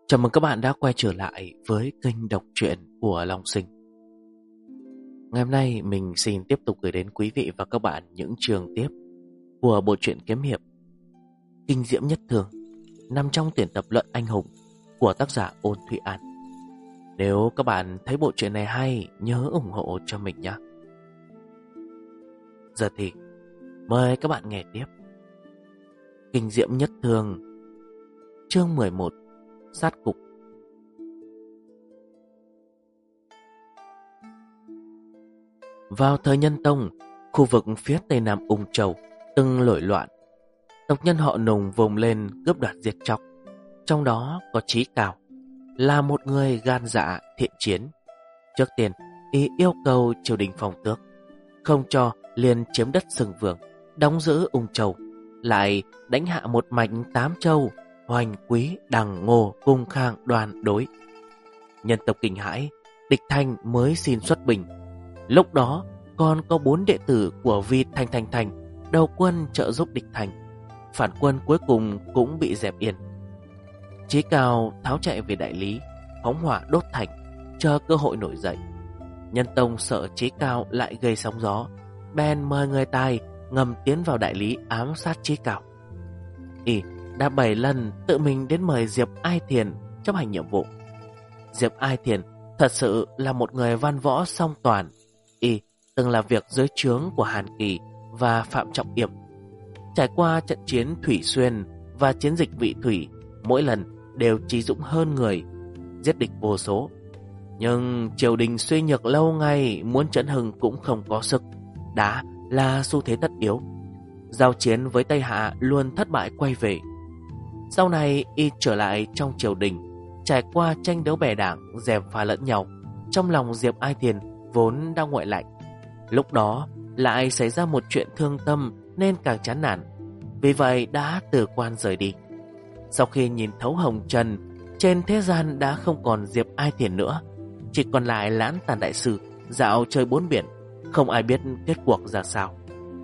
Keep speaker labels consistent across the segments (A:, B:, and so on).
A: Chào mừng các bạn đã quay trở lại với kênh đọc truyện của Long Sinh. Ngày hôm nay mình xin tiếp tục gửi đến quý vị và các bạn những chương tiếp của bộ truyện kiếm hiệp Kinh Diễm Nhất Thường, nằm trong tuyển tập Luận Anh Hùng của tác giả Ôn Thụy An. Nếu các bạn thấy bộ truyện này hay, nhớ ủng hộ cho mình nhé. Giờ thì mời các bạn nghe tiếp Kinh Diễm Nhất Thường, chương 11, Sát Cục. Vào thời Nhân Tông, khu vực phía tây nam Ung Châu từng nổi loạn. Tộc nhân họ Nùng vùng lên cướp đoạt giết chóc. Trong đó có Chí Cao, là một người gan dạ thiện chiến. Trước tiên, y yêu cầu triều đình phong tước, không cho liền chiếm đất Sừng Vương, đóng giữ Ung Châu, lại đánh hạ một mạch 8 châu, Hoành, Quý, Đằng, Ngô, Cung, Khang, Đoàn, Đối. Nhân tộc kinh hãi, địch Thanh mới xin xuất binh. Lúc đó còn có 4 đệ tử của Vi Thanh đầu quân trợ giúp địch Thanh. Phản quân cuối cùng cũng bị dẹp yên. Chí Cao tháo chạy về đại lý, phóng hỏa đốt thành, chờ cơ hội nổi dậy. Nhân Tông sợ Chí Cao lại gây sóng gió, bèn mời người tài ngầm tiến vào đại lý ám sát Chí Cao. Y đã 7 lần tự mình đến mời Diệp Ai Thiền chấp hành nhiệm vụ. Diệp Ai Thiền thật sự là một người văn võ song toàn. Y từng làm việc dưới trướng của Hàn Kỳ và Phạm Trọng Yểm. Trải qua trận chiến Thủy Xuyên và chiến dịch Vị Thủy, mỗi lần đều trí dũng hơn người, giết địch vô số. Nhưng triều đình suy nhược lâu ngày, muốn chấn hưng cũng không có sức, đã là xu thế tất yếu. Giao chiến với Tây Hạ luôn thất bại quay về. Sau này y trở lại trong triều đình, trải qua tranh đấu bè đảng, gièm pha lẫn nhau. Trong lòng Diệp Ai Thiền vốn đang nguội lạnh, lúc đó lại xảy ra một chuyện thương tâm nên càng chán nản. Vì vậy đã từ quan rời đi. Sau khi nhìn thấu hồng trần, trên thế gian đã không còn Diệp Ai Thiền nữa, chỉ còn lại Lãn Tàn đại sư dạo chơi bốn biển, không ai biết kết cuộc ra sao.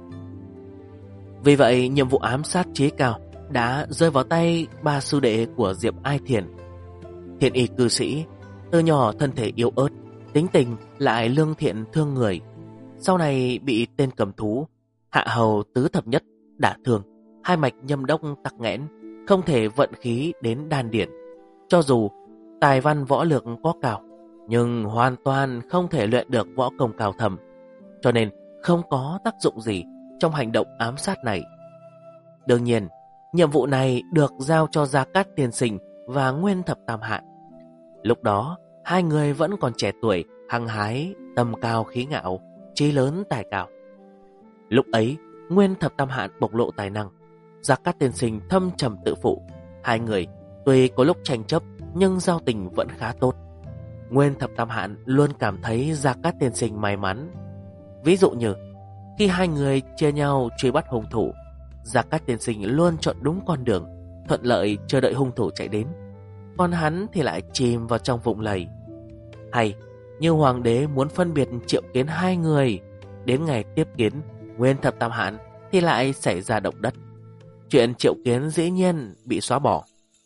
A: Vì vậy nhiệm vụ ám sát Chí Cao đã rơi vào tay 3 sư đệ của Diệp Ai Thiền. Thiện y cư sĩ, từ nhỏ thân thể yếu ớt, tính tình lại lương thiện thương người. Sau này bị tên cầm thú Hạ Hầu Tứ Thập Nhất đả thương, hai mạch nhâm đốc tắc nghẽn, không thể vận khí đến đan điển. Cho dù tài văn võ lược có cao, nhưng hoàn toàn không thể luyện được võ công cao thầm, cho nên không có tác dụng gì trong hành động ám sát này. Đương nhiên, nhiệm vụ này được giao cho Gia Cát Tiên Sinh và Nguyên Thập Tam Hạn. Lúc đó, hai người vẫn còn trẻ tuổi, hăng hái, tầm cao khí ngạo, trí lớn tài cao. Lúc ấy, Nguyên Thập Tam Hạn bộc lộ tài năng, Gia Cát Tiên Sinh thâm trầm tự phụ. Hai người tuy có lúc tranh chấp nhưng giao tình vẫn khá tốt. Nguyên Thập Tam Hạn luôn cảm thấy Gia Cát Tiên Sinh may mắn. Ví dụ như khi hai người chia nhau truy bắt hung thủ, Gia Cát Tiên Sinh luôn chọn đúng con đường, thuận lợi chờ đợi hung thủ chạy đến, còn hắn thì lại chìm vào trong vụng lầy. Hay như hoàng đế muốn phân biệt triệu kiến hai người, đến ngày tiếp kiến Nguyên Thập Tam Hạn thì lại xảy ra động đất. Chuyện triệu kiến dĩ nhiên bị xóa bỏ.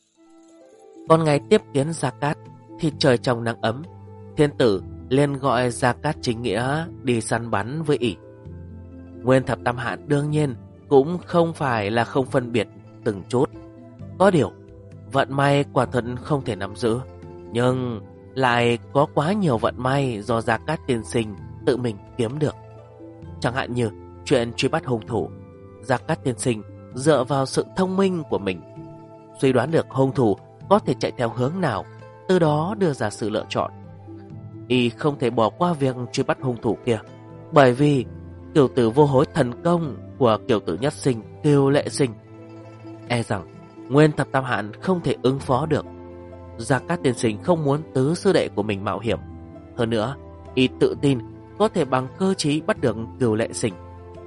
A: Còn ngày tiếp kiến Gia Cát thì trời trong nắng ấm, thiên tử liền gọi Gia Cát Chính Nghĩa đi săn bắn với ỷ. Nguyên Thập Tam Hạn đương nhiên cũng không phải là không phân biệt từng chút. Có điều vận may quả thật không thể nắm giữ, nhưng lại có quá nhiều vận may do Gia Cát Tiên Sinh tự mình kiếm được. Chẳng hạn như chuyện truy bắt hung thủ, Gia Cát Tiên Sinh dựa vào sự thông minh của mình, suy đoán được hung thủ có thể chạy theo hướng nào, từ đó đưa ra sự lựa chọn. Y không thể bỏ qua việc truy bắt hung thủ kia, bởi vì Cửu Tử Vô Hối thần công của Cửu Tử Nhất Sinh, Cửu Lệ Sinh, e rằng Nguyên Thập Tam Hạn không thể ứng phó được. Gia Cát Tiên Sinh không muốn tứ sư đệ của mình mạo hiểm. Hơn nữa, y tự tin có thể bằng cơ trí bắt được Cửu Lệ Sinh.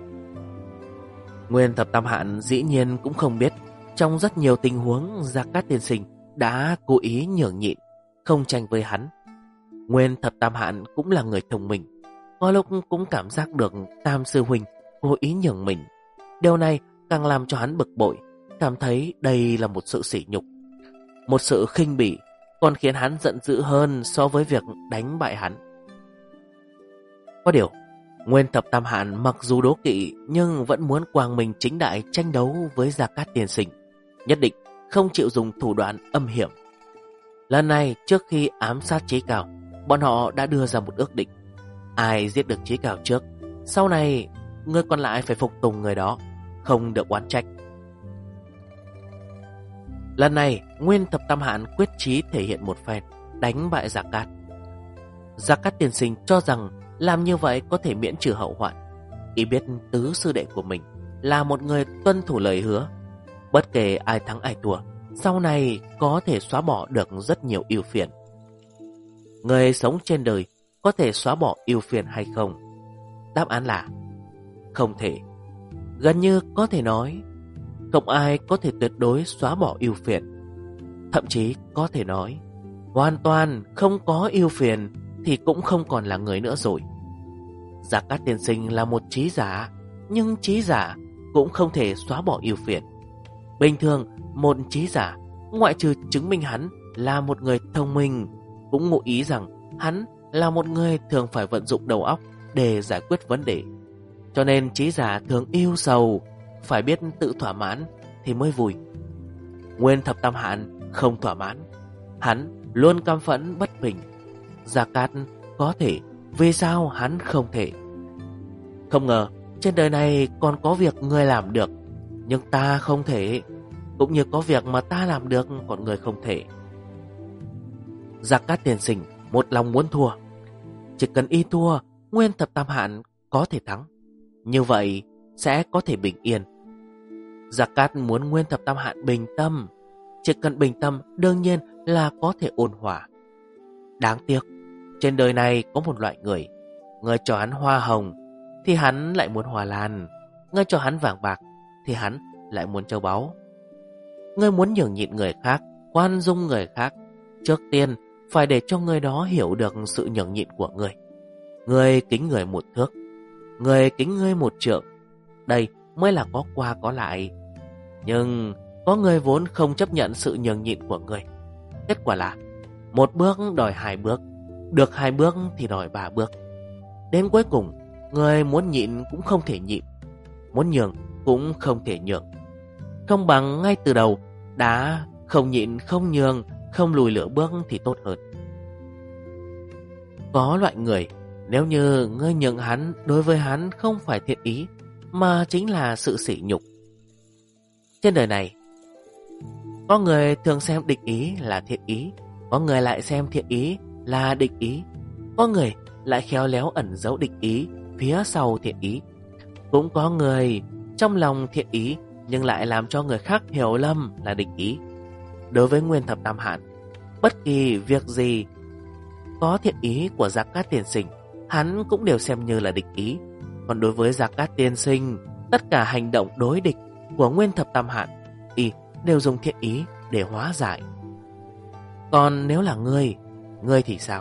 A: Nguyên Thập Tam Hạn dĩ nhiên cũng không biết, trong rất nhiều tình huống Gia Cát Tiên Sinh đã cố ý nhường nhịn, không tranh với hắn. Nguyên Thập Tam Hạn cũng là người thông minh, có lúc cũng cảm giác được Tam sư huynh cố ý nhường mình. Điều này càng làm cho hắn bực bội, cảm thấy đây là một sự sỉ nhục, một sự khinh bỉ còn khiến hắn giận dữ hơn so với việc đánh bại hắn. Có điều, Nguyên Thập Tam Hạn mặc dù đố kỵ nhưng vẫn muốn quang minh chính đại tranh đấu với Gia Cát Tiên Sinh, nhất định không chịu dùng thủ đoạn âm hiểm. Lần này, trước khi ám sát Chí Cao, bọn họ đã đưa ra một ước định: ai giết được Chí Cao trước, sau này người còn lại phải phục tùng người đó, không được oán trách. Lần này, Nguyên Thập Tam Hạn quyết chí thể hiện một phen, đánh bại Gia Cát. Gia Cát Tiên Sinh cho rằng làm như vậy có thể miễn trừ hậu hoạn. Y biết tứ sư đệ của mình là một người tuân thủ lời hứa, bất kể ai thắng ai thua, sau này có thể xóa bỏ được rất nhiều ưu phiền. Người sống trên đời có thể xóa bỏ ưu phiền hay không? Đáp án là không thể. Gần như có thể nói không ai có thể tuyệt đối xóa bỏ ưu phiền. Thậm chí có thể nói hoàn toàn không có ưu phiền thì cũng không còn là người nữa rồi. Gia Cát Tiên Sinh là một trí giả, nhưng trí giả cũng không thể xóa bỏ ưu phiền. Bình thường, một trí giả, ngoại trừ chứng minh hắn là một người thông minh, cũng ngụ ý rằng hắn là một người thường phải vận dụng đầu óc để giải quyết vấn đề. Cho nên trí giả thường yêu sầu, phải biết tự thỏa mãn thì mới vui. Nguyên Thập Tam Hạn không thỏa mãn, hắn luôn căm phẫn bất bình. Gia Cát có thể, vì sao hắn không thể? Không ngờ trên đời này còn có việc người làm được, nhưng ta không thể, cũng như có việc mà ta làm được còn người không thể. Gia Cát Tiên Sinh một lòng muốn thua, chỉ cần y thua, Nguyên Thập Tam Hạn có thể thắng, như vậy sẽ có thể bình yên. Gia Cát muốn Nguyên Thập Tam Hạn bình tâm, chỉ cần bình tâm đương nhiên là có thể ôn hòa. Đáng tiếc, trên đời này có một loại người, người cho hắn hoa hồng thì hắn lại muốn hoa lan, người cho hắn vàng bạc thì hắn lại muốn châu báu. Người muốn nhường nhịn người khác, khoan dung người khác, trước tiên phải để cho người đó hiểu được sự nhường nhịn của người. Người kính người một thước, người kính người một trượng, đây mới là có qua có lại. Nhưng có người vốn không chấp nhận sự nhường nhịn của người. Kết quả là một bước đòi hai bước, được hai bước thì đòi ba bước. Đến cuối cùng, người muốn nhịn cũng không thể nhịn, muốn nhường cũng không thể nhường. Không bằng ngay từ đầu đã không nhịn, không nhường, không lùi lửa bước thì tốt hơn. Có loại người, nếu như ngươi nhường hắn, đối với hắn không phải thiện ý, mà chính là sự sỉ nhục. Trên đời này, có người thường xem địch ý là thiện ý, có người lại xem thiện ý là địch ý, có người lại khéo léo ẩn giấu địch ý phía sau thiện ý. Cũng có người trong lòng thiện ý nhưng lại làm cho người khác hiểu lầm là địch ý. Đối với Nguyên Thập Tam Hạn, bất kỳ việc gì có thiện ý của Gia Cát Tiên Sinh, hắn cũng đều xem như là địch ý. Còn đối với Gia Cát Tiên Sinh, tất cả hành động đối địch của Nguyên Thập Tam Hạn, y đều dùng thiện ý để hóa giải. Còn nếu là ngươi thì sao?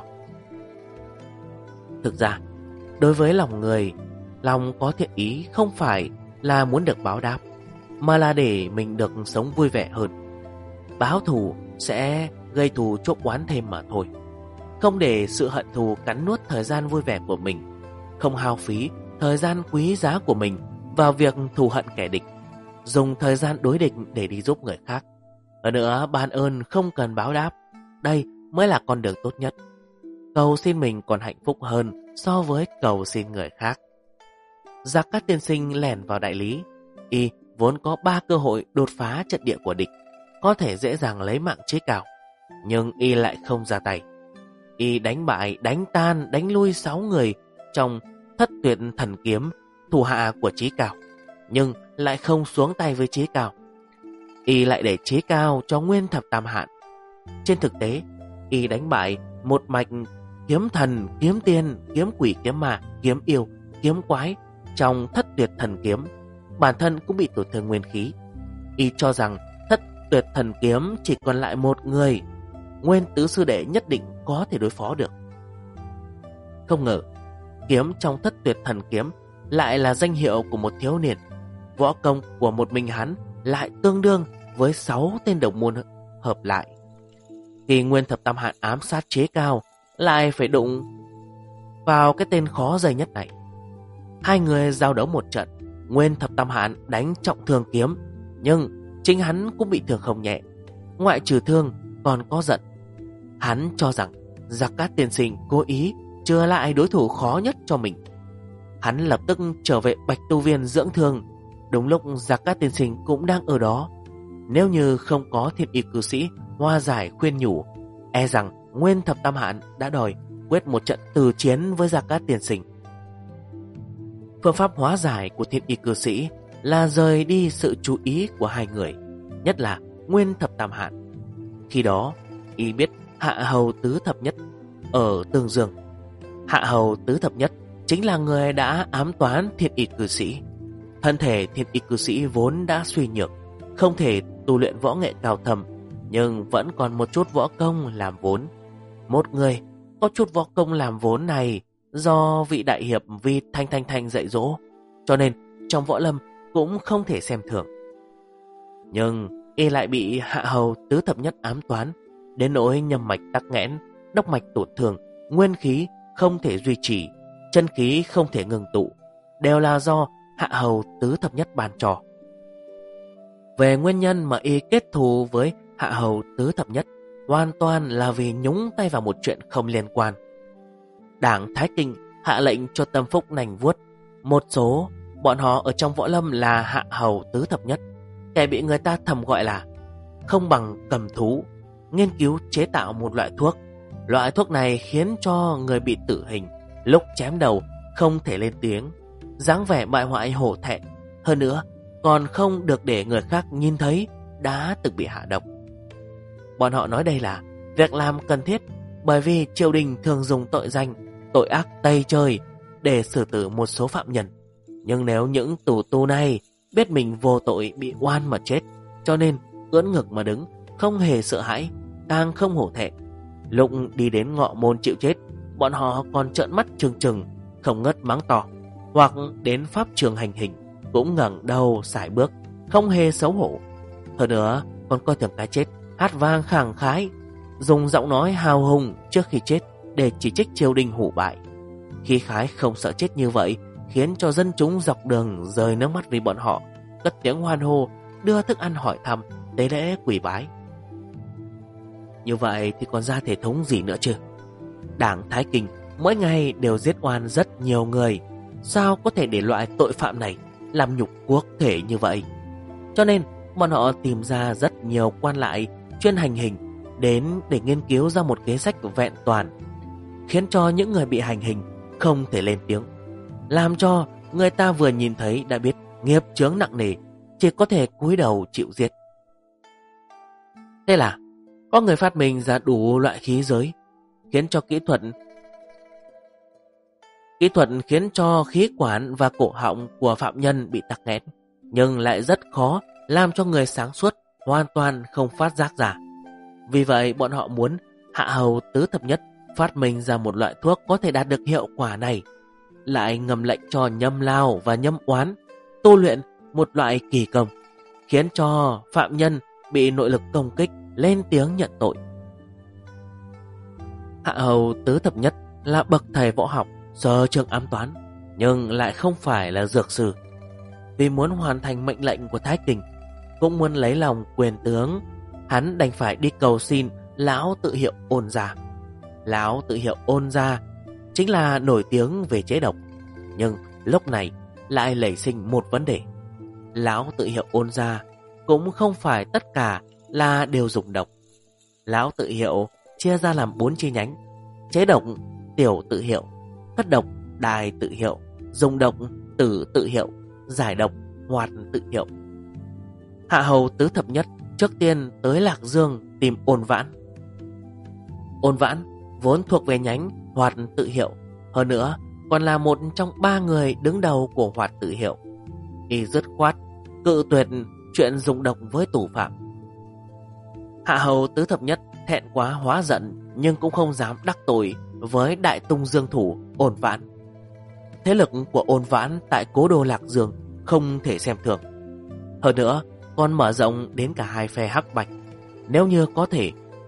A: Thực ra, đối với lòng người, lòng có thiện ý không phải là muốn được báo đáp, mà là để mình được sống vui vẻ hơn. Báo thù sẽ gây thù chuốc oán thêm mà thôi. Không để sự hận thù cắn nuốt thời gian vui vẻ của mình, không hao phí thời gian quý giá của mình vào việc thù hận kẻ địch, dùng thời gian đối địch để đi giúp người khác. Hơn nữa, ban ơn không cần báo đáp, đây mới là con đường tốt nhất. Cầu xin mình còn hạnh phúc hơn so với cầu xin người khác. Gia Cát Tiên Sinh lẻn vào đại lý, y vốn có 3 cơ hội đột phá trận địa của địch, có thể dễ dàng lấy mạng Chí Cao, nhưng y lại không ra tay. Y đánh bại, đánh tan, đánh lui 6 người trong Thất Tuyệt Thần Kiếm, thủ hạ của Chí Cao, nhưng lại không xuống tay với Chí Cao. Y lại để Chí Cao cho Nguyên Thập Tam Hạn. Trên thực tế, y đánh bại một mạch kiếm thần, kiếm tiên, kiếm quỷ, kiếm ma, kiếm yêu, kiếm quái trong Thất Tuyệt Thần Kiếm, bản thân cũng bị tổn thương nguyên khí. Y cho rằng Thất Tuyệt Thần Kiếm chỉ còn lại một người, Nguyên tứ sư đệ nhất định có thể đối phó được. Không ngờ, kiếm trong Thất Tuyệt Thần Kiếm lại là danh hiệu của một thiếu niên. Võ công của một mình hắn lại tương đương với 6 tên đồng môn hợp lại. Khi Nguyên Thập Tam Hạn ám sát Chế Cao, lại phải đụng vào cái tên khó dây nhất này. Hai người giao đấu một trận, Nguyên Thập Tam Hạn đánh trọng thương kiếm, nhưng chính hắn cũng bị thương không nhẹ. Ngoại trừ thương còn có giận. Hắn cho rằng Gia Cát Tiên Sinh cố ý chừa lại đối thủ khó nhất cho mình. Hắn lập tức trở về Bạch Tu Viên dưỡng thương. Đúng lúc Gia Cát Tiên Sinh cũng đang ở đó. Nếu như không có Thiên Y cư sĩ hoa giải khuyên nhủ, e rằng Nguyên Thập Tam Hạn đã đòi quyết một trận từ chiến với Gia Cát Tiên Sinh. Phương pháp hóa giải của Thiên Y cư sĩ là rời đi sự chú ý của hai người, nhất là Nguyên Thập Tam Hạn. Khi đó, y biết Hạ Hầu Tứ Thập Nhất ở Tương Dương. Hạ Hầu Tứ Thập Nhất chính là người đã ám toán Thiên Y cư sĩ. Thân thể Thiên Y cư sĩ vốn đã suy nhược, không thể tu luyện võ nghệ cao thâm, nhưng vẫn còn một chút võ công làm vốn. Một người có chút võ công làm vốn này do vị đại hiệp Vi Thanh dạy dỗ, cho nên trong võ lâm cũng không thể xem thường. Nhưng y lại bị Hạ Hầu Tứ Thập Nhất ám toán, đến nỗi nhâm mạch tắc nghẽn, đốc mạch tổn thương, nguyên khí không thể duy trì, chân khí không thể ngừng tụ, đều là do Hạ Hầu Tứ Thập Nhất ban cho. Về nguyên nhân mà y kết thù với Hạ Hầu Tứ Thập Nhất, hoàn toàn là vì nhúng tay vào một chuyện không liên quan. Đảng Thái Kinh hạ lệnh cho Tâm Phúc nành vuốt. Một số bọn họ ở trong võ lâm là Hạ Hầu Tứ Thập Nhất, kẻ bị người ta thầm gọi là không bằng cầm thú, nghiên cứu chế tạo một loại thuốc. Loại thuốc này khiến cho người bị tử hình lúc chém đầu không thể lên tiếng, dáng vẻ bại hoại hổ thẹn. Hơn nữa còn không được để người khác nhìn thấy đã từng bị hạ độc. Bọn họ nói đây là việc làm cần thiết, bởi vì triều đình thường dùng tội danh tội ác tày trời để xử tử một số phạm nhân. Nhưng nếu những tù tù này biết mình vô tội bị oan mà chết, cho nên ưỡn ngực mà đứng, không hề sợ hãi, càng không hổ thẹn. Lúc đi đến ngọ môn chịu chết, bọn họ còn trợn mắt trừng trừng, không ngớt mắng to. Hoặc đến pháp trường hành hình cũng ngẩng đầu sải bước, không hề xấu hổ. Hơn nữa còn coi thường cái chết, hát vang khẳng khái, dùng giọng nói hào hùng trước khi chết để chỉ trích triều đình hủ bại. Khí khái không sợ chết như vậy khiến cho dân chúng dọc đường rơi nước mắt vì bọn họ, cất tiếng hoan hô, đưa thức ăn hỏi thăm, tế lễ quỳ bái. Như vậy thì còn ra thể thống gì nữa chứ? Đảng Thái Kinh mỗi ngày đều giết oan rất nhiều người, sao có thể để loại tội phạm này làm nhục quốc thể như vậy? Cho nên bọn họ tìm ra rất nhiều quan lại chuyên hành hình đến để nghiên cứu ra một kế sách vẹn toàn, khiến cho những người bị hành hình không thể lên tiếng, làm cho người ta vừa nhìn thấy đã biết nghiệp chướng nặng nề, chỉ có thể cúi đầu chịu giết. Thế là có người phát minh ra đủ loại khí giới, khiến cho kỹ thuật khiến cho khí quản và cổ họng của phạm nhân bị tắc nghẽn, nhưng lại rất khó làm cho người sáng suốt hoàn toàn không phát giác ra. Vì vậy bọn họ muốn Hạ Hầu Tứ Thập Nhất phát minh ra một loại thuốc có thể đạt được hiệu quả này, lại ngầm lệnh cho Nhâm Lao và Nhâm Oán tu luyện một loại kỳ công, khiến cho phạm nhân bị nội lực công kích lên tiếng nhận tội. Hạ Hầu Tứ Thập Nhất là bậc thầy võ học, sở trường ám toán, nhưng lại không phải là dược sư. Vì muốn hoàn thành mệnh lệnh của Thái Kinh, cũng muốn lấy lòng quyền tướng, hắn đành phải đi cầu xin lão tự hiệu Ôn Gia. Lão tự hiệu Ôn Gia chính là nổi tiếng về chế độc, nhưng lúc này lại nảy sinh một vấn đề. Lão tự hiệu Ôn Gia cũng không phải tất cả là đều dùng độc. Lão tự hiệu chia ra làm 4 chi nhánh: chế độc tiểu tự hiệu, cất độc đại tự hiệu, dùng độc tử tự hiệu, giải độc hoạt tự hiệu. Hạ Hầu Tứ Thập Nhất trước tiên tới Lạc Dương tìm Ôn Vãn. Ôn Vãn vốn thuộc về nhánh hoạt tự hiệu, hơn nữa còn là một trong 3 người đứng đầu của hoạt tự hiệu. Y dứt khoát cự tuyệt chuyện dùng độc với tù phạm. Hạ Hầu Tứ Thập Nhất thẹn quá hóa giận, nhưng cũng không dám đắc tội với đại tung dương thủ Ôn Vãn. Thế lực của Ôn Vãn tại cố đô Lạc Dương không thể xem thường, hơn nữa còn mở rộng đến cả hai phe hắc bạch. Nếu như có thể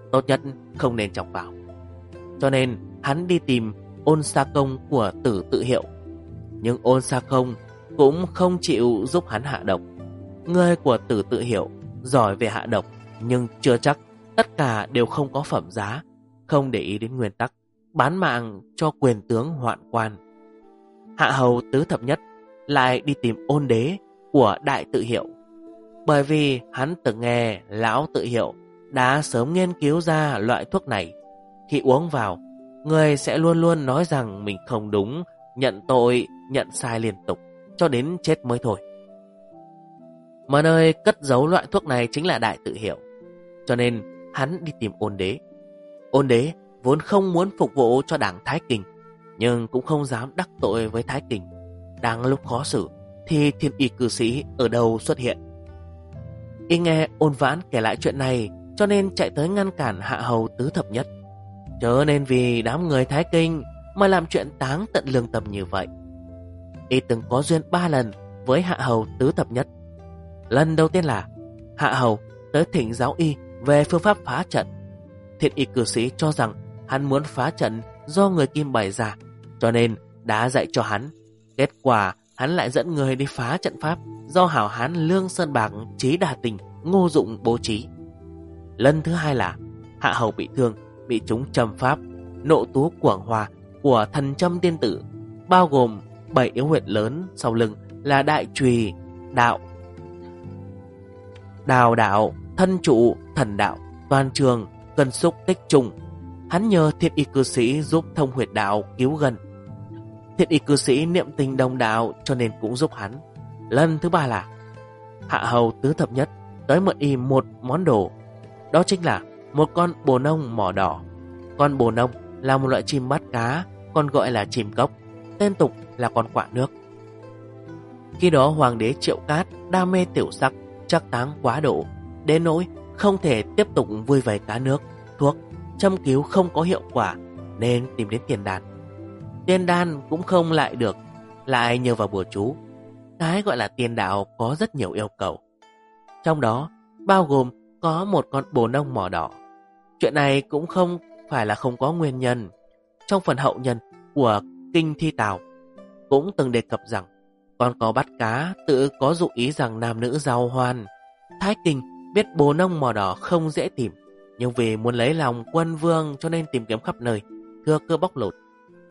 A: tốt nhất không nên chọc vào. Cho nên hắn đi tìm Ôn Sa Công của Tử Tự Hiệu. Nhưng Ôn Sa Công cũng không chịu giúp hắn hạ độc. Người của Tử Tự Hiệu giỏi về hạ độc, nhưng chưa chắc tất cả đều không có phẩm giá, không để ý đến nguyên tắc, bán mạng cho quyền tướng hoạn quan. Hạ hầu Tứ Thập Nhất lại đi tìm Ôn Đế của Đại Tự Hiệu, bởi vì hắn từng nghe Lão Tự Hiệu đã sớm nghiên cứu ra loại thuốc này. Khi uống vào, người sẽ luôn luôn nói rằng mình không đúng, nhận tội, nhận sai liên tục, cho đến chết mới thôi. Mà nơi cất giấu loại thuốc này chính là Đại Tự Hiệu. Cho nên hắn đi tìm Ôn Đế. Ôn Đế vốn không muốn phục vụ cho đảng Thái Kinh, nhưng cũng không dám đắc tội với Thái Kinh. Đang lúc khó xử thì Thiên Y cư sĩ ở đâu xuất hiện. Y nghe Ôn Vãn kể lại chuyện này, cho nên chạy tới ngăn cản Hạ hầu Tứ Thập Nhất. Chớ nên vì đám người Thái Kinh mà làm chuyện táng tận lương tâm như vậy. Y từng có duyên 3 lần với Hạ hầu Tứ Thập Nhất. Lần đầu tiên là Hạ hầu tới thỉnh giáo Y về phương pháp phá trận. Thiên Y cư sĩ cho rằng hắn muốn phá trận do người Kim bày ra, cho nên đã dạy cho hắn. Kết quả hắn lại dẫn người đi phá trận pháp do hảo hán Lương Sơn Bạc Trí Đà Tình Ngô Dụng bố trí. Lần thứ hai là Hạ hầu bị thương, bị trúng trầm pháp Nộ Tú Quảng Hòa của Thần Châm Tiên Tử, bao gồm 7 yếu huyệt lớn sau lưng là Đại Chùy Đạo, Đào Đạo, Thân Trụ, Thần Đạo, Toàn Trường, Cân Xúc Tích Trùng. Hắn nhờ Thiên Y cư sĩ giúp thông huyệt đạo cứu gần. Thiên Y cư sĩ niệm tình đồng đạo, cho nên cũng giúp hắn. Lần thứ ba là Hạ hầu Tứ Thập Nhất tới mượn Y một món đồ, đó chính là một con bồ nông mỏ đỏ. Con bồ nông là một loại chim bắt cá, còn gọi là chim cốc, tên tục là con quạ nước. Khi đó Hoàng đế Triệu Cát đam mê tiểu sắc, trắc táng quá độ, đến nỗi không thể tiếp tục vui vầy cá nước. Thuốc châm cứu không có hiệu quả nên tìm đến tiền đan. Tiền đan cũng không lại được, lại nhờ vào bùa chú. Cái gọi là tiền đạo có rất nhiều yêu cầu, trong đó bao gồm có một con bồ nông mỏ đỏ. Chuyện này cũng không phải là không có nguyên nhân. Trong phần hậu nhân của Kinh Thi Tào cũng từng đề cập rằng con có bắt cá tự có dụ ý rằng nam nữ giao hoan. Thái Kinh biết bồ nông mỏ đỏ không dễ tìm, nhưng vì muốn lấy lòng quân vương cho nên tìm kiếm khắp nơi, thừa cơ bóc lột.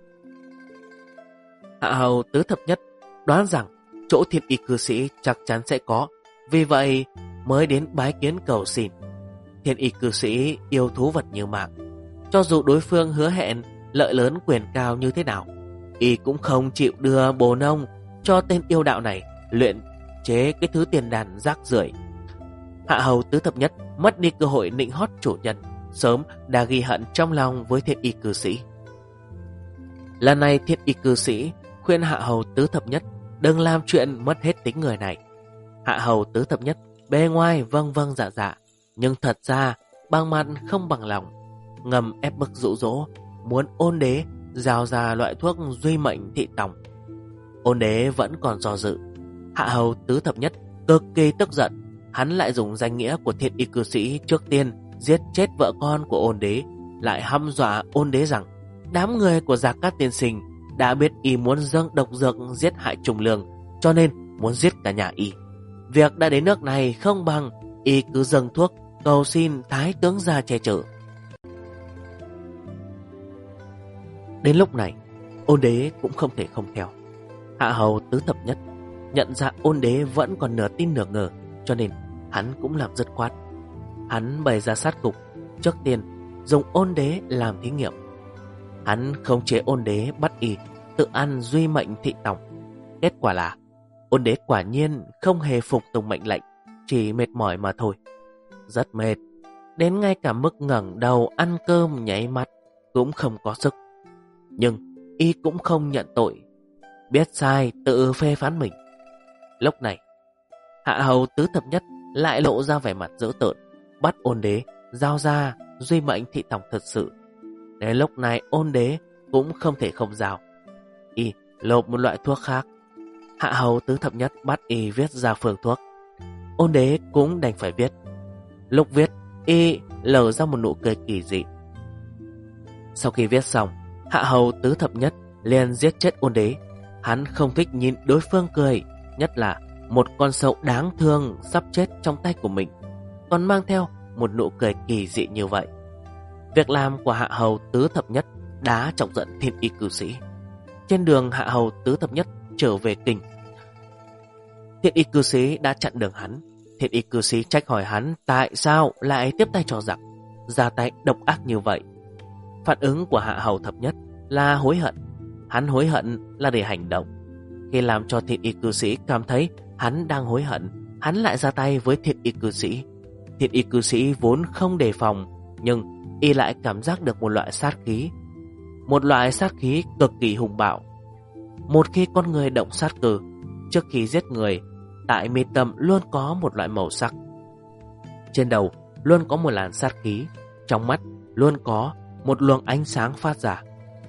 A: Hạ hầu Tứ Thập Nhất đoán rằng chỗ Thiên Y cư sĩ chắc chắn sẽ có, vì vậy mới đến bái kiến cầu xin. Thiên Y cư sĩ yêu thú vật như mạng, cho dù đối phương hứa hẹn lợi lớn quyền cao như thế nào, Y cũng không chịu đưa bồ nông cho tên yêu đạo này luyện chế cái thứ tiền đàn rác rưởi. Hạ hầu Tứ Thập Nhất mất đi cơ hội nịnh hót chủ nhân, sớm đã ghi hận trong lòng với Thiên Y cư sĩ. Lần này Thiên Y cư sĩ khuyên Hạ hầu Tứ Thập Nhất đừng làm chuyện mất hết tính người này. Hạ hầu Tứ Thập Nhất bề ngoài vâng vâng dạ dạ, nhưng thật ra bằng mặt không bằng lòng, ngầm ép bức dụ dỗ muốn Ôn Đế giao ra loại thuốc duy mệnh thị tòng. Ôn Đế vẫn còn do dự. Hạ hầu Tứ Thập Nhất cực kỳ tức giận. Hắn lại dùng danh nghĩa của Thiên Y cư sĩ trước tiên giết chết vợ con của Ôn Đế, lại hăm dọa Ôn Đế rằng đám người của Gia Cát tiên sinh đã biết Y muốn dâng độc dược giết hại Trùng Lương, cho nên muốn giết cả nhà Y. Việc đã đến nước này không bằng Y cứ dâng thuốc cầu xin Thái tướng ra che chở. Đến lúc này Ôn Đế cũng không thể không theo. Hạ hầu Tứ Thập Nhất nhận ra Ôn Đế vẫn còn nửa tin nửa ngờ, cho nên hắn cũng làm dứt khoát. Hắn bày ra sát cục, trước tiên dùng Ôn Đế làm thí nghiệm. Hắn khống chế Ôn Đế bắt Y tự ăn duy mệnh thị tòng. Kết quả là Ôn Đế quả nhiên không hề phục tùng mệnh lệnh, chỉ mệt mỏi mà thôi. Rất mệt, đến ngay cả mức ngẩng đầu ăn cơm nháy mắt cũng không có sức. Nhưng Y cũng không nhận tội, biết sai tự phê phán mình. Lúc này Hạ hầu Tứ Thập Nhất lại lộ ra vẻ mặt dữ tợn, bắt Ôn Đế giao ra duy mệnh thị tòng thật sự. Đến lúc này Ôn Đế cũng không thể không giao. Y lột một loại thuốc khác. Hạ hầu Tứ Thập Nhất bắt Y viết ra phương thuốc. Ôn Đế cũng đành phải viết. Lúc viết Y lở ra một nụ cười kỳ dị. Sau khi viết xong, Hạ Hầu Tứ Thập Nhất liền giết chết Ôn Đế. Hắn không thích nhìn đối phương cười, nhất là một con sâu đáng thương sắp chết trong tay của mình, còn mang theo một nụ cười kỳ dị như vậy. Việc làm của Hạ Hầu Tứ Thập Nhất đã chọc giận Thiên Y cư sĩ. Trên đường Hạ Hầu Tứ Thập Nhất trở về kinh, Thiên Y cư sĩ đã chặn đường hắn. Thiên Y cư sĩ trách hỏi hắn tại sao lại tiếp tay cho giặc, ra tay độc ác như vậy. Phản ứng của Hạ Hầu Thập Nhất là hối hận. Hắn hối hận là để hành động. Khi làm cho Thiên Y cư sĩ cảm thấy hắn đang hối hận, hắn lại ra tay với Thiên Y cư sĩ. Thiên Y cư sĩ vốn không đề phòng, nhưng y lại cảm giác được một loại sát khí. Một loại sát khí cực kỳ hùng bạo. Một khi con người động sát cơ, trước khi giết người, tại mi tâm luôn có một loại màu sắc. Trên đầu luôn có một làn sát khí. Trong mắt luôn có một luồng ánh sáng phát ra.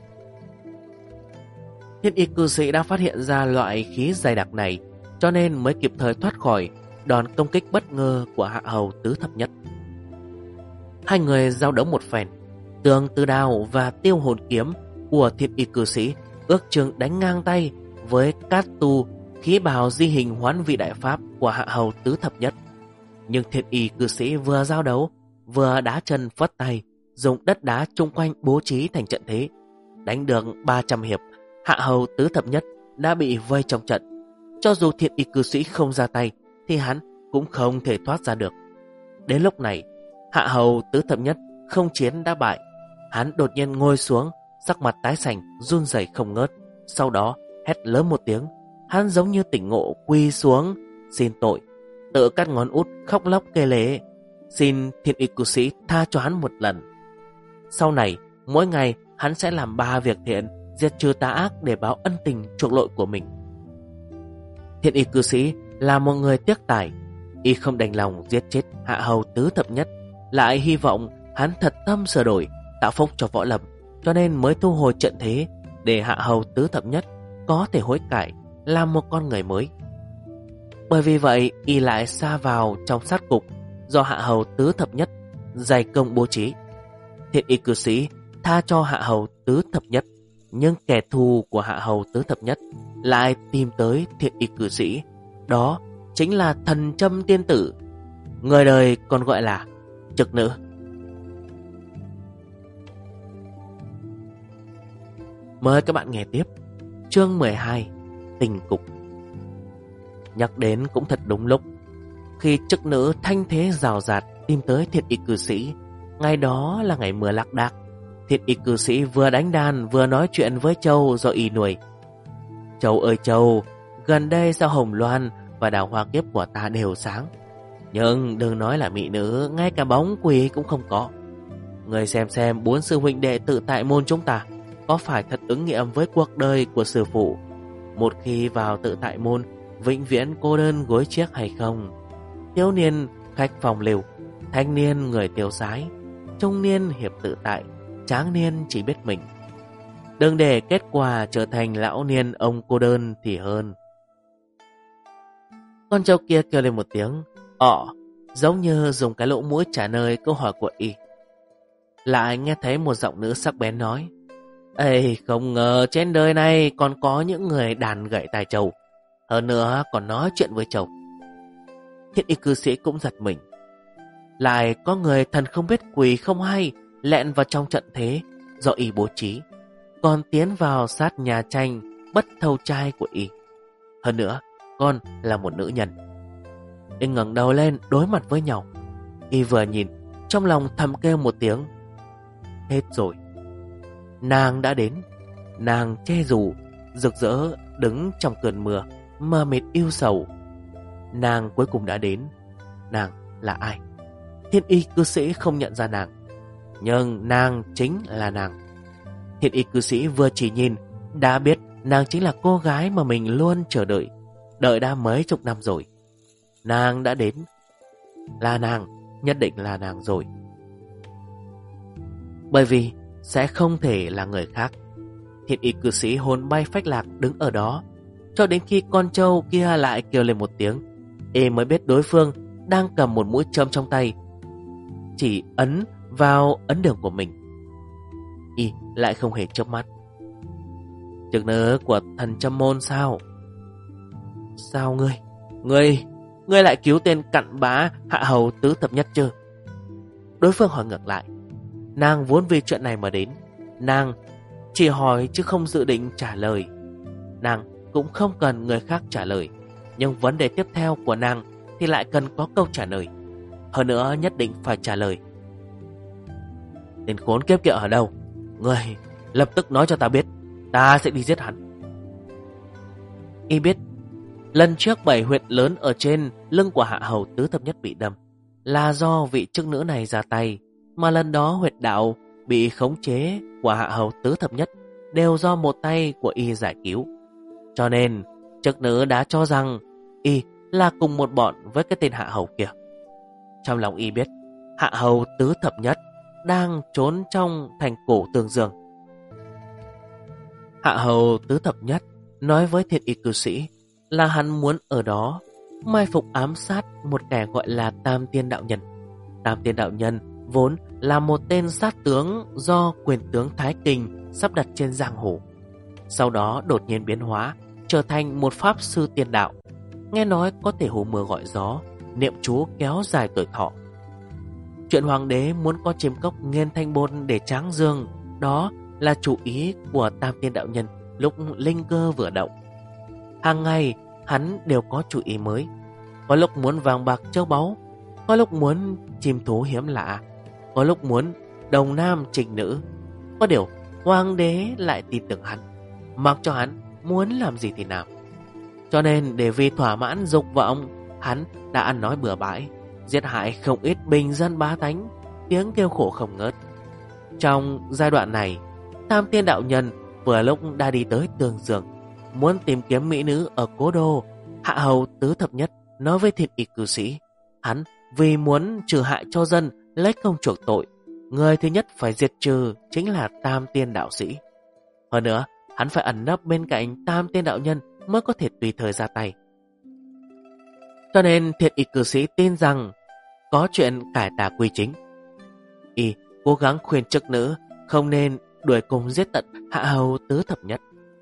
A: Thiên Y cư sĩ đã phát hiện ra loại khí dày đặc này, cho nên mới kịp thời thoát khỏi đòn công kích bất ngờ của Hạ Hầu Tứ Thập Nhất. Hai người giao đấu một phen, Tường Tư Đao và Tiêu Hồn Kiếm của Thiên Y cư sĩ ước chừng đánh ngang tay với Cát Tu khí bào di hình hoán vị đại pháp của Hạ Hầu Tứ Thập Nhất. Nhưng Thiên Y cư sĩ vừa giao đấu, vừa đá chân phất tay, dùng đất đá chung quanh bố trí thành trận thế. Đánh được 300 hiệp, Hạ Hầu Tứ Thập Nhất đã bị vây trong trận. Cho dù Thiên Y cư sĩ không ra tay, thì hắn cũng không thể thoát ra được. Đến lúc này, Hạ Hầu Tứ Thập Nhất không chiến đã bại. Hắn đột nhiên ngồi xuống, sắc mặt tái xanh, run rẩy không ngớt. Sau đó hét lớn một tiếng. Hắn giống như tỉnh ngộ, quỳ xuống xin tội, tự cắt ngón út, khóc lóc kêu lể, xin Thiên Y cư sĩ tha cho hắn một lần. Sau này, mỗi ngày hắn sẽ làm 3 việc thiện, diệt trừ tà ác để báo ân tình chuộc lỗi của mình. Thiên Y cư sĩ là một người tiếc tài, y không đành lòng giết chết Hạ Hầu Tứ Thập Nhất, lại hy vọng hắn thật tâm sửa đổi, tạo phúc cho võ lâm, cho nên mới thu hồi trận thế để Hạ Hầu Tứ Thập Nhất có thể hối cải, làm một con người mới. Bởi vì vậy, y lại sa vào trong sát cục do Hạ Hầu Tứ Thập Nhất dày công bố trí. Thiên Y cư sĩ tha cho Hạ Hầu Tứ Thập Nhất, nhưng kẻ thù của Hạ Hầu Tứ Thập Nhất lại tìm tới Thiên Y cư sĩ. Đó chính là Thần Châm tiên tử, người đời còn gọi là Trực Nữ. Mời các bạn nghe tiếp chương 12, Tình Cục. Nhắc đến cũng thật đúng lúc. Khi Trực Nữ thanh thế rào rạt tìm tới Thiên Y cư sĩ, ngày đó là ngày mưa lác đác. Thiên Y cư sĩ vừa đánh đàn vừa nói chuyện với Châu do y nuôi. Châu ơi Châu, gần đây sao hồng loan và đào hoa kiếp của ta đều sáng, nhưng đừng nói là mỹ nữ, ngay cả bóng quỷ cũng không có. Người xem 4 sư huynh đệ tự tại môn chúng ta có phải thật ứng nghiệm với cuộc đời của sư phụ, một khi vào tự tại môn vĩnh viễn cô đơn gối chiếc hay không? Thiếu niên khách phòng liều, thanh niên người tiêu sái, trung niên hiệp tự tại, tráng niên chỉ biết mình. Đừng để kết quả trở thành lão niên ông cô đơn thì hơn. Con trâu kia kêu lên một tiếng giống như dùng cái lỗ mũi trả lời câu hỏi của y. Lại nghe thấy một giọng nữ sắc bén nói: Ê, không ngờ trên đời này còn có những người đàn gậy tai trâu, hơn nữa còn nói chuyện với trâu. Thiên Y cư sĩ cũng giật mình. Lại có người thần không biết quỷ không hay lẹn vào trong trận thế do y bố trí, còn tiến vào sát nhà tranh bất thâu trai của y. Hơn nữa còn là một nữ nhân. Y ngẩng đầu lên đối mặt với nhau. Y vừa nhìn, trong lòng thầm kêu một tiếng: hết rồi. Nàng đã đến. Nàng che dù rực rỡ đứng trong cơn mưa, mờ mịt yêu sầu. Nàng cuối cùng đã đến. Nàng là ai? Thiên Y cư sĩ không nhận ra nàng, nhưng nàng chính là nàng. Thiên Y cư sĩ vừa chỉ nhìn đã biết nàng chính là cô gái mà mình luôn chờ đợi, đợi đã mấy chục năm rồi. Nàng đã đến. Là nàng, nhất định là nàng rồi. Bởi vì sẽ không thể là người khác. Thiên Y cư sĩ hồn bay phách lạc đứng ở đó, cho đến khi con trâu kia lại kêu lên một tiếng, y mới biết đối phương đang cầm một mũi châm trong tay. chỉ ấn vào ấn đường của mình. Y lại không hề chớp mắt. Trực nữ của thần Châm Môn sao? Sao ngươi lại cứu tên cặn bã hạ hầu tứ thập nhất chứ? Đối phương hỏi ngược lại. Nàng vốn vì chuyện này mà đến. Nàng chỉ hỏi chứ không dự định trả lời. Nàng cũng không cần người khác trả lời, nhưng vấn đề tiếp theo của nàng thì lại cần có câu trả lời. Hơn nữa nhất định phải trả lời. Tên khốn kiếp kia ở đâu? Ngươi lập tức nói cho ta biết, ta sẽ đi giết hắn. Y biết lần trước 7 huyệt lớn ở trên lưng của hạ hầu tứ thập nhất bị đâm là do vị chức nữ này ra tay, mà lần đó huyệt đạo bị khống chế của hạ hầu tứ thập nhất đều do một tay của Y giải cứu. Cho nên chức nữ đã cho rằng Y là cùng một bọn với cái tên hạ hầu kia. Trong lòng Y biết hạ hầu tứ thập nhất đang trốn trong thành cổ Tương Dương. Hạ hầu tứ thập nhất nói với Thiên Y cư sĩ là hắn muốn ở đó mai phục ám sát một kẻ gọi là Tam Tiên Đạo Nhân. Tam Tiên Đạo Nhân vốn là một tên sát tướng do quyền tướng Thái Kinh sắp đặt trên giang hồ, sau đó đột nhiên biến hóa trở thành một pháp sư tiên đạo, nghe nói có thể hú mưa gọi gió, niệm chú kéo dài tuổi thọ. Chuyện hoàng đế muốn có chiếm cốc Nghiên Thanh Bôn để tráng dương, đó là chủ ý của Tam Tiên Đạo Nhân lúc linh cơ vừa động. Hàng ngày hắn đều có chủ ý mới, có lúc muốn vàng bạc châu báu, có lúc muốn chim thú hiếm lạ, có lúc muốn đồng nam trịnh nữ. Có điều hoàng đế lại tin tưởng hắn, mặc cho hắn muốn làm gì thì làm. Cho nên để vì thỏa mãn dục vọng, hắn đã ăn nói bừa bãi, giết hại không ít bình dân bá tánh, tiếng kêu khổ không ngớt. Trong giai đoạn này, Tam Tiên Đạo Nhân vừa lúc đã đi tới Tương Dương, muốn tìm kiếm mỹ nữ ở cố đô. Hạ hầu tứ thập nhất nói với Thiên Y cư sĩ, hắn vì muốn trừ hại cho dân, lấy công chuộc tội, người thứ nhất phải diệt trừ chính là Tam Tiên Đạo Sĩ. Hơn nữa, hắn phải ẩn nấp bên cạnh Tam Tiên Đạo Nhân mới có thể tùy thời ra tay. Cho nên Thiên Y cư sĩ tin rằng có chuyện cải tà quy chính. Y cố gắng khuyên chức nữ không nên đuổi cùng giết tận hạ hầu tứ thập nhất.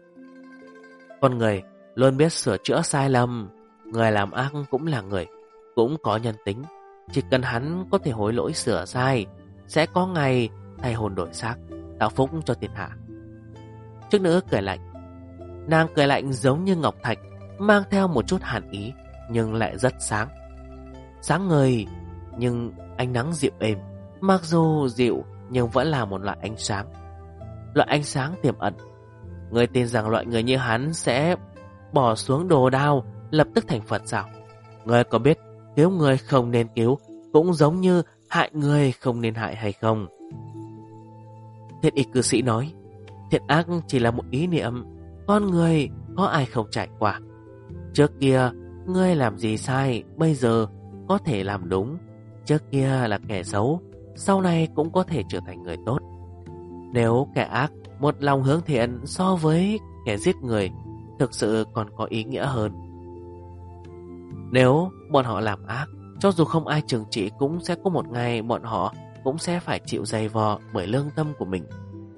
A: Con người luôn biết sửa chữa sai lầm, người làm ác cũng là người, cũng có nhân tính. Chỉ cần hắn có thể hối lỗi sửa sai, sẽ có ngày thay hồn đổi xác, tạo phúc cho thiên hạ. Chức nữ cười lạnh. Nàng cười lạnh giống như ngọc thạch, mang theo một chút hàn ý, nhưng lại rất sáng. Sáng ngời, nhưng ánh nắng dịu êm. Mặc dù dịu, nhưng vẫn là một loại ánh sáng. Loại ánh sáng tiềm ẩn. Người tin rằng loại người như hắn sẽ bỏ xuống đồ đao, lập tức thành Phật sao? Người có biết cứu người không nên cứu cũng giống như hại người không nên hại hay không? Thiên Y cư sĩ nói, thiện ác chỉ là một ý niệm, con người có ai không trải qua. Trước kia ngươi làm gì sai, bây giờ có thể làm đúng. Trước kia là kẻ xấu, sau này cũng có thể trở thành người tốt. Nếu kẻ ác một lòng hướng thiện so với kẻ giết người thực sự còn có ý nghĩa hơn. Nếu bọn họ làm ác, cho dù không ai trừng trị, cũng sẽ có một ngày bọn họ cũng sẽ phải chịu dày vò bởi lương tâm của mình.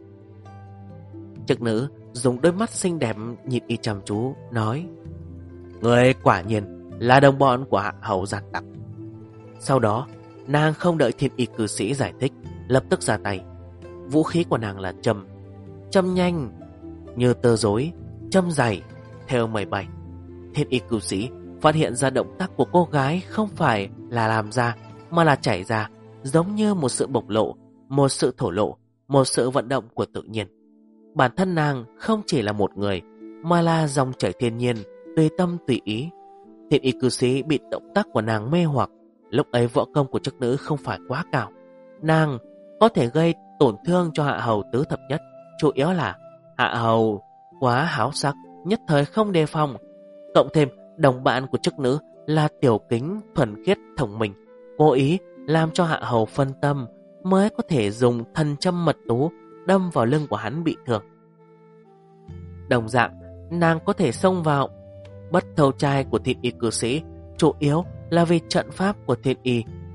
A: Trực nữ dùng đôi mắt xinh đẹp nhìn Y chăm chú, nói, người quả nhiên là đồng bọn của hạ hầu giản tặc. Sau đó, nàng không đợi Thiên Y cư sĩ giải thích, lập tức ra tay. Vũ khí của nàng là châm. Châm nhanh như tơ rối, châm dày theo mây bay. Thiên Y cư sĩ phát hiện ra động tác của cô gái không phải là làm ra, mà là chảy ra, giống như một sự bộc lộ, một sự thổ lộ, một sự vận động của tự nhiên. Bản thân nàng không chỉ là một người, mà là dòng chảy thiên nhiên, tùy tâm tùy ý. Thiên Y cư sĩ bị động tác của nàng mê hoặc. Lúc ấy võ công của chức nữ không phải quá cao, nàng có thể gây tổn thương cho hạ hầu tứ thập nhất. Chủ yếu là hạ hầu quá háo sắc, nhất thời không đề phòng, cộng thêm đồng bạn của chức nữ là tiểu kính thuần khiết thông minh, cố ý làm cho hạ hầu phân tâm, mới có thể dùng thần châm mật tú đâm vào lưng của hắn bị thương. Đồng dạng, nàng có thể xông vào bất thầu trai của Thiên Y cư sĩ, chủ yếu là vì trận pháp của Thiên Y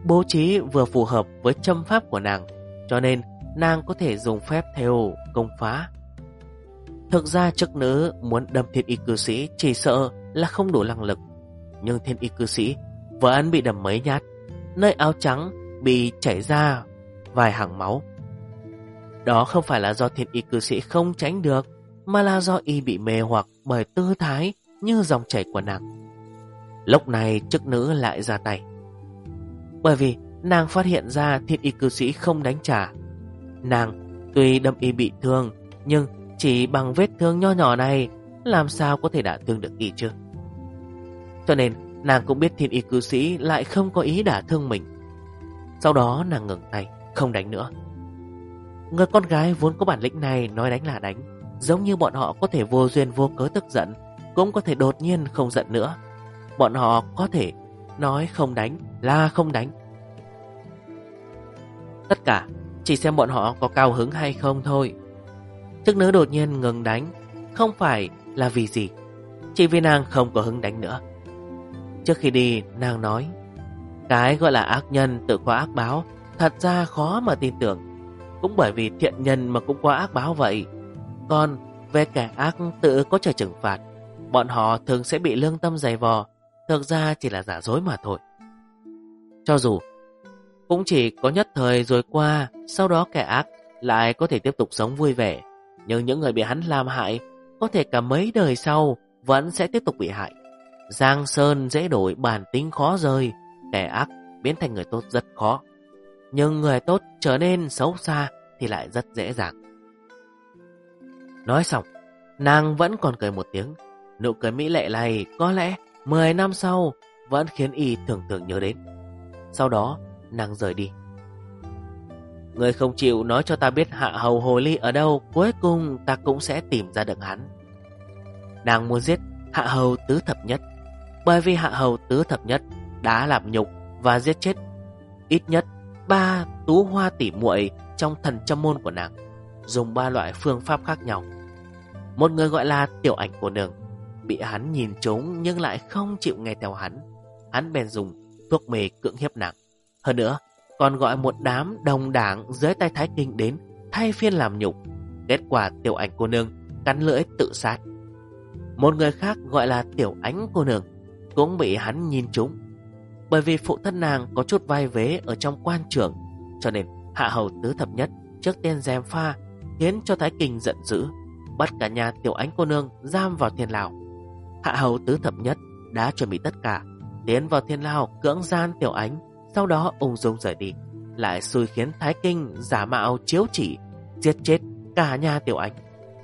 A: bố trí vừa phù hợp với châm pháp của nàng, cho nên nàng có thể dùng phép thêu công phá. Thực ra chức nữ muốn đâm thiên y cư sĩ chỉ sợ là không đủ năng lực, nhưng thiên y cư sĩ vẫn bị đâm mấy nhát, nơi áo trắng bị chảy ra vài hàng máu. Đó không phải là do thiên y cư sĩ không tránh được, mà là do y bị mê hoặc bởi tư thái như dòng chảy của nàng. Lúc này chức nữ lại ra tay, bởi vì nàng phát hiện ra thiên y cư sĩ không đánh trả. Nàng tuy đâm y bị thương, nhưng chỉ bằng vết thương nho nhỏ này làm sao có thể đả thương được y chứ. Cho nên nàng cũng biết thiên y cư sĩ lại không có ý đả thương mình. Sau đó nàng ngừng tay, không đánh nữa. Người con gái vốn có bản lĩnh này nói đánh là đánh, giống như bọn họ có thể vô duyên vô cớ tức giận, cũng có thể đột nhiên không giận nữa. Bọn họ có thể nói không đánh là không đánh. Tất cả chỉ xem bọn họ có cao hứng hay không thôi. Chức nữ đột nhiên ngừng đánh, không phải là vì gì, chỉ vì nàng không có hứng đánh nữa. Trước khi đi, nàng nói, cái gọi là ác nhân tự có ác báo, thật ra khó mà tin tưởng. Cũng bởi vì thiện nhân mà cũng có ác báo vậy. Còn về kẻ ác tự có trời trừng phạt, bọn họ thường sẽ bị lương tâm dày vò, thực ra chỉ là giả dối mà thôi. Cho dù cũng chỉ có nhất thời rồi qua, sau đó kẻ ác lại có thể tiếp tục sống vui vẻ, nhưng những người bị hắn làm hại có thể cả mấy đời sau vẫn sẽ tiếp tục bị hại. Giang sơn dễ đổi, bản tính khó rời. Kẻ ác biến thành người tốt rất khó, nhưng người tốt trở nên xấu xa thì lại rất dễ dàng. Nói xong, nàng vẫn còn cười một tiếng. Nụ cười mỹ lệ này có lẽ 10 năm sau vẫn khiến y thường thường nhớ đến. Sau đó nàng rời đi. Người không chịu nói cho ta biết hạ hầu hồ ly ở đâu, cuối cùng ta cũng sẽ tìm ra được hắn. Nàng muốn giết hạ hầu tứ thập nhất, bởi vì hạ hầu tứ thập nhất đã làm nhục và giết chết ít nhất 3 tú hoa tỷ muội trong thần châm môn của nàng, dùng 3 loại phương pháp khác nhau. Một người gọi là Tiểu Ảnh cô nương bị hắn nhìn trúng nhưng lại không chịu nghe theo hắn. Hắn bèn dùng thuốc mê cưỡng hiếp nàng. Hơn nữa còn gọi một đám đồng đảng dưới tay Thái Kinh đến thay phiên làm nhục. Kết quả Tiểu Ảnh cô nương cắn lưỡi tự sát. Một người khác gọi là Tiểu Ánh cô nương cũng bị hắn nhìn trúng. Bởi vì phụ thân nàng có chút vai vế ở trong quan trường, cho nên hạ hầu tứ thập nhất trước tiên gièm pha, khiến cho Thái Kinh giận dữ, bắt cả nhà Tiểu Ánh cô nương giam vào thiên lao. Hạ hầu tứ thập nhất đã chuẩn bị tất cả, tiến vào thiên lao cưỡng gian Tiểu Ánh, sau đó ung dung rời đi, lại xui khiến Thái Kinh giả mạo chiếu chỉ giết chết cả nhà Tiểu Ánh.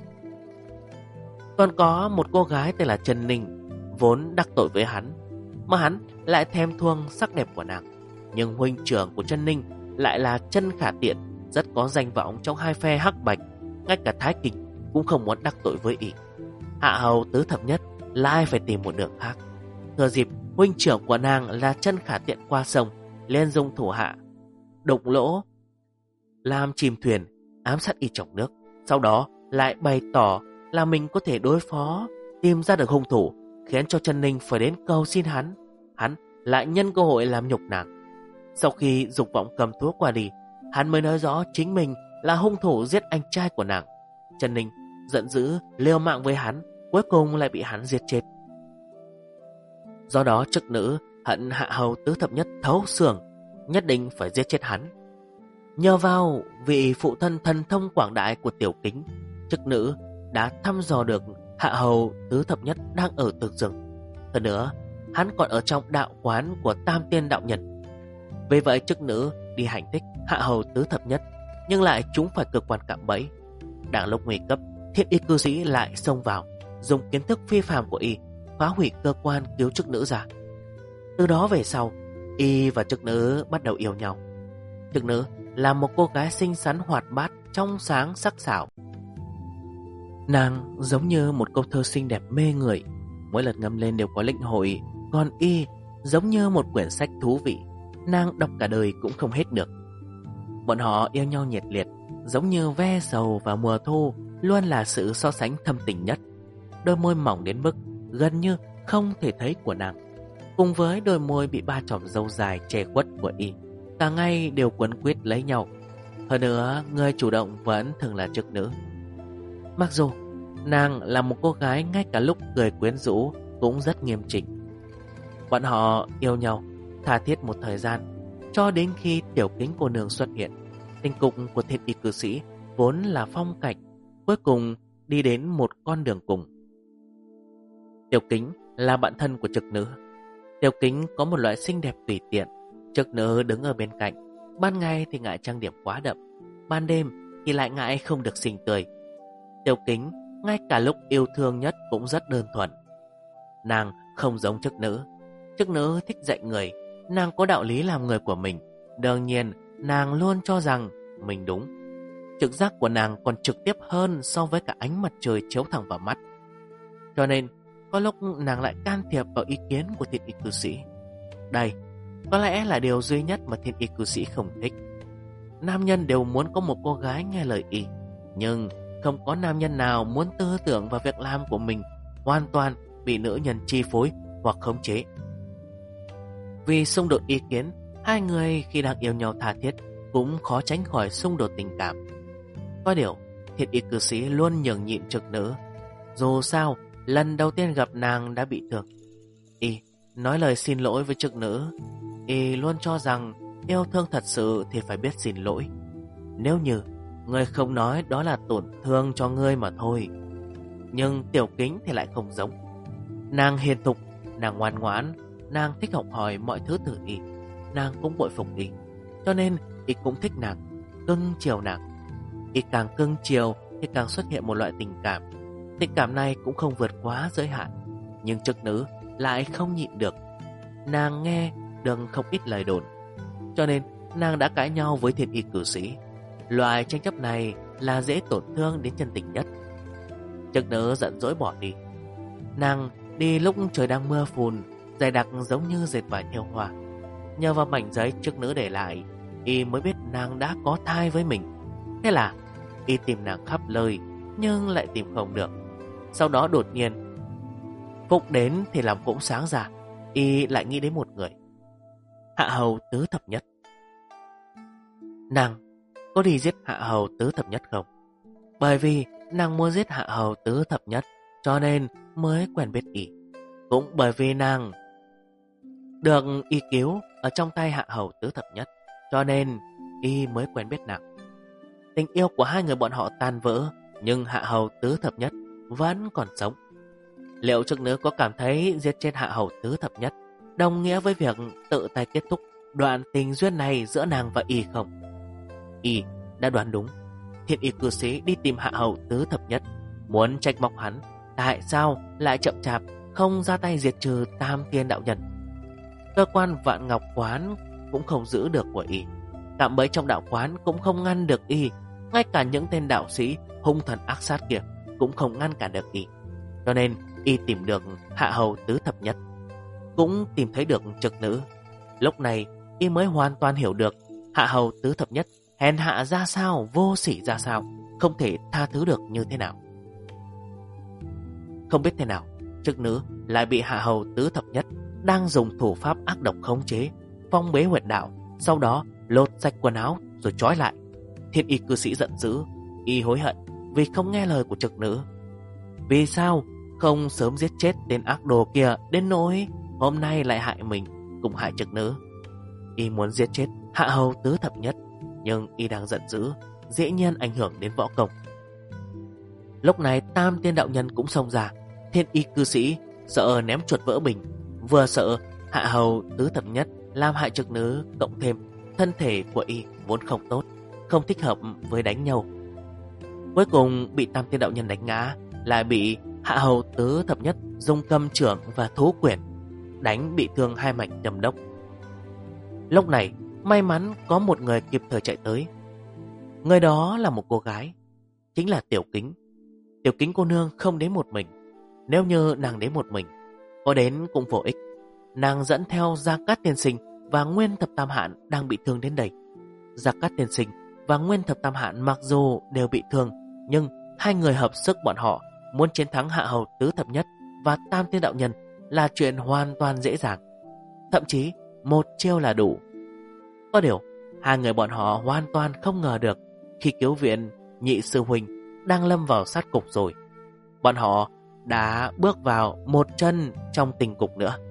A: Còn có một cô gái tên là Trần Ninh, vốn đắc tội với hắn, mà hắn lại thèm thuồng sắc đẹp của nàng. Nhưng huynh trưởng của Trân Ninh lại là Trân Khả Tiện, rất có danh vọng trong hai phe hắc bạch, ngay cả Thái Kinh cũng không muốn đắc tội với y. Hạ hầu tứ thập nhất lại phải tìm một đường khác. Thừa dịp huynh trưởng của nàng là Trân Khả Tiện qua sông, liền dùng thủ hạ đục lỗ làm chìm thuyền, ám sát y trong nước, sau đó lại bày tỏ là mình có thể đối phó, tìm ra được hung thủ, khiến cho Trân Ninh phải đến cầu xin hắn. Hắn lại nhân cơ hội làm nhục nàng. Sau khi dục vọng cầm thú qua đi, hắn mới nói rõ chính mình là hung thủ giết anh trai của nàng. Trân Ninh giận dữ liều mạng với hắn, cuối cùng lại bị hắn giết chết. Do đó chức nữ hận hạ hầu tứ thập nhất thấu xương, nhất định phải giết chết hắn. Nhờ vào vị phụ thân thần thông quảng đại của Tiểu Kính, chức nữ đã thăm dò được hạ hầu tứ thập nhất đang ở Tường Dương. Hơn nữa, hắn còn ở trong đạo quán của Tam Tiên đạo nhân. Vì vậy chức nữ đi hành thích hạ hầu tứ thập nhất, nhưng lại trúng phải cơ quan cạm bẫy. Đang lúc nguy cấp, Thiên Y cư sĩ lại xông vào, dùng kiến thức phi phàm của y phá hủy cơ quan cứu chức nữ ra. Từ đó về sau, y và chức nữ bắt đầu yêu nhau. Chức nữ là một cô gái xinh xắn hoạt bát, trong sáng sắc sảo. Nàng giống như một câu thơ xinh đẹp mê người, mỗi lần ngâm lên đều có lĩnh hội. Còn y giống như một quyển sách thú vị, nàng đọc cả đời cũng không hết được. Bọn họ yêu nhau nhiệt liệt, giống như ve sầu vào mùa thu, luôn là sự so sánh thâm tình nhất. Đôi môi mỏng đến mức gần như không thể thấy của nàng, cùng với đôi môi bị 3 chòm râu dài che khuất của y, cả ngày đều quấn quýt lấy nhau. Hơn nữa, người chủ động vẫn thường là trực nữ. Mặc dù nàng là một cô gái ngay cả lúc cười quyến rũ cũng rất nghiêm chỉnh. Bọn họ yêu nhau tha thiết một thời gian, cho đến khi Tiểu Kính cô nương xuất hiện. Tình cục của Thiên Y cư sĩ vốn là phong cảnh, cuối cùng đi đến một con đường cùng. Tiểu Kính là bạn thân của trực nữ. Tiểu Kính có một loại xinh đẹp tùy tiện. Trực nữ đứng ở bên cạnh, ban ngày thì ngại trang điểm quá đậm, ban đêm thì lại ngại không được xinh tươi. Tiểu Kính ngay cả lúc yêu thương nhất cũng rất đơn thuần. Nàng không giống trực nữ. Trực nữ thích dạy người, nàng có đạo lý làm người của mình. Đương nhiên nàng luôn cho rằng mình đúng. Trực giác của nàng còn trực tiếp hơn so với cả ánh mặt trời chiếu thẳng vào mắt. Cho nên có lúc nàng lại can thiệp vào ý kiến của Thiên Y cư sĩ. Đây có lẽ là điều duy nhất mà Thiên Y cư sĩ không thích. Nam nhân đều muốn có một cô gái nghe lời y, nhưng không có nam nhân nào muốn tư tưởng và việc làm của mình hoàn toàn bị nữ nhân chi phối hoặc khống chế. Vì xung đột ý kiến, hai người khi đang yêu nhau tha thiết cũng khó tránh khỏi xung đột tình cảm. Có điều, Thiên Y cư sĩ luôn nhường nhịn trực nữ. Dù sao, lần đầu tiên gặp nàng đã bị thương. Y nói lời xin lỗi với trực nữ. Y luôn cho rằng yêu thương thật sự thì phải biết xin lỗi. Nếu như người không nói đó là tổn thương cho ngươi mà thôi. Nhưng Tiểu Kính thì lại không giống. Nàng hiền thục, nàng ngoan ngoãn, nàng thích học hỏi mọi thứ từ y. Nàng cũng bội phục y, cho nên y cũng thích nàng, cưng chiều nàng. Y càng cưng chiều thì càng xuất hiện một loại tình cảm. Tình cảm này cũng không vượt quá giới hạn. Nhưng trực nữ lại không nhịn được. Nàng nghe được không ít lời đồn, cho nên nàng đã cãi nhau với Thiên Y cử sĩ. Loại tranh chấp này là dễ tổn thương đến chân tình nhất. Trực nữ giận dỗi bỏ đi. Nàng đi lúc trời đang mưa phùn, dày đặc giống như dệt vải thêu hoa. Nhờ vào mảnh giấy trực nữ để lại, y mới biết nàng đã có thai với mình. Thế là y tìm nàng khắp nơi, nhưng lại tìm không được. Sau đó đột nhiên Phúc đến thì lòng cũng sáng ra. Y lại nghĩ đến một người, Hạ Hầu Tứ Thập Nhất. Nàng có đi giết Hạ Hầu Tứ Thập Nhất không? Bởi vì nàng muốn giết Hạ Hầu Tứ Thập Nhất, cho nên mới quen biết y. Cũng bởi vì nàng được y cứu ở trong tay Hạ Hầu Tứ Thập Nhất, cho nên y mới quen biết nàng. Tình yêu của hai người bọn họ tan vỡ, nhưng Hạ Hầu Tứ Thập Nhất vẫn còn sống. Liệu trực nữ có cảm thấy giết chết Hạ Hầu Tứ Thập Nhất đồng nghĩa với việc tự tay kết thúc đoạn tình duyên này giữa nàng và y không? Y đã đoán đúng. Thiên Y cư sĩ đi tìm Hạ Hầu Tứ Thập Nhất, muốn trách móc hắn tại sao lại chậm chạp không ra tay diệt trừ Tam Tiên đạo nhân. Cơ quan Vạn Ngọc Quán cũng không giữ được của y, cạm bẫy trong đạo quán cũng không ngăn được y. Ngay cả những tên đạo sĩ hung thần ác sát kia cũng không ngăn cản được y. Cho nên y tìm được Hạ Hầu Tứ Thập Nhất, cũng tìm thấy được trực nữ. Lúc này y mới hoàn toàn hiểu được Hạ Hầu Tứ Thập Nhất hèn hạ ra sao, vô sỉ ra sao, không thể tha thứ được như thế nào. Không biết thế nào, trực nữ lại bị Hạ Hầu Tứ Thập Nhất đang dùng thủ pháp ác độc khống chế, phong bế huyệt đạo, sau đó lột sạch quần áo rồi trói lại. Thiên Y cư sĩ giận dữ, y hối hận vì không nghe lời của trực nữ. Vì sao không sớm giết chết tên ác đồ kia đến nỗi hôm nay lại hại mình cùng hại trực nữ? Y muốn giết chết Hạ Hầu Tứ Thập Nhất, nhưng y đang giận dữ, dễ nhiên ảnh hưởng đến võ công. Lúc này Tam Tiên đạo nhân cũng xông ra. Thiên Y cư sĩ sợ ném chuột vỡ bình, vừa sợ Hạ Hầu Tứ Thập Nhất làm hại trực nữ, cộng thêm thân thể của y vốn không tốt, không thích hợp với đánh nhau. Cuối cùng bị Tam Tiên đạo nhân đánh ngã, lại bị Hạ Hầu Tứ Thập Nhất dùng cầm trưởng và thú quyển đánh bị thương hai mảnh đầm đốc. Lúc này may mắn có một người kịp thời chạy tới. Người đó là một cô gái, chính là Tiểu Kính. Tiểu Kính cô nương không đến một mình. Nếu như nàng đến một mình, có đến cũng vô ích. Nàng dẫn theo Gia Cát tiên sinh và Nguyên Thập Tam Hạn đang bị thương đến đây. Gia Cát tiên sinh và Nguyên Thập Tam Hạn mặc dù đều bị thương, nhưng hai người hợp sức bọn họ muốn chiến thắng Hạ Hầu Tứ Thập Nhất và Tam Tiên đạo nhân là chuyện hoàn toàn dễ dàng. Thậm chí một chiêu là đủ. Có điều Hai người bọn họ hoàn toàn không ngờ được khi cứu viện nhị sư huynh đang lâm vào sát cục rồi, bọn họ đã bước vào một chân trong tình cục nữa.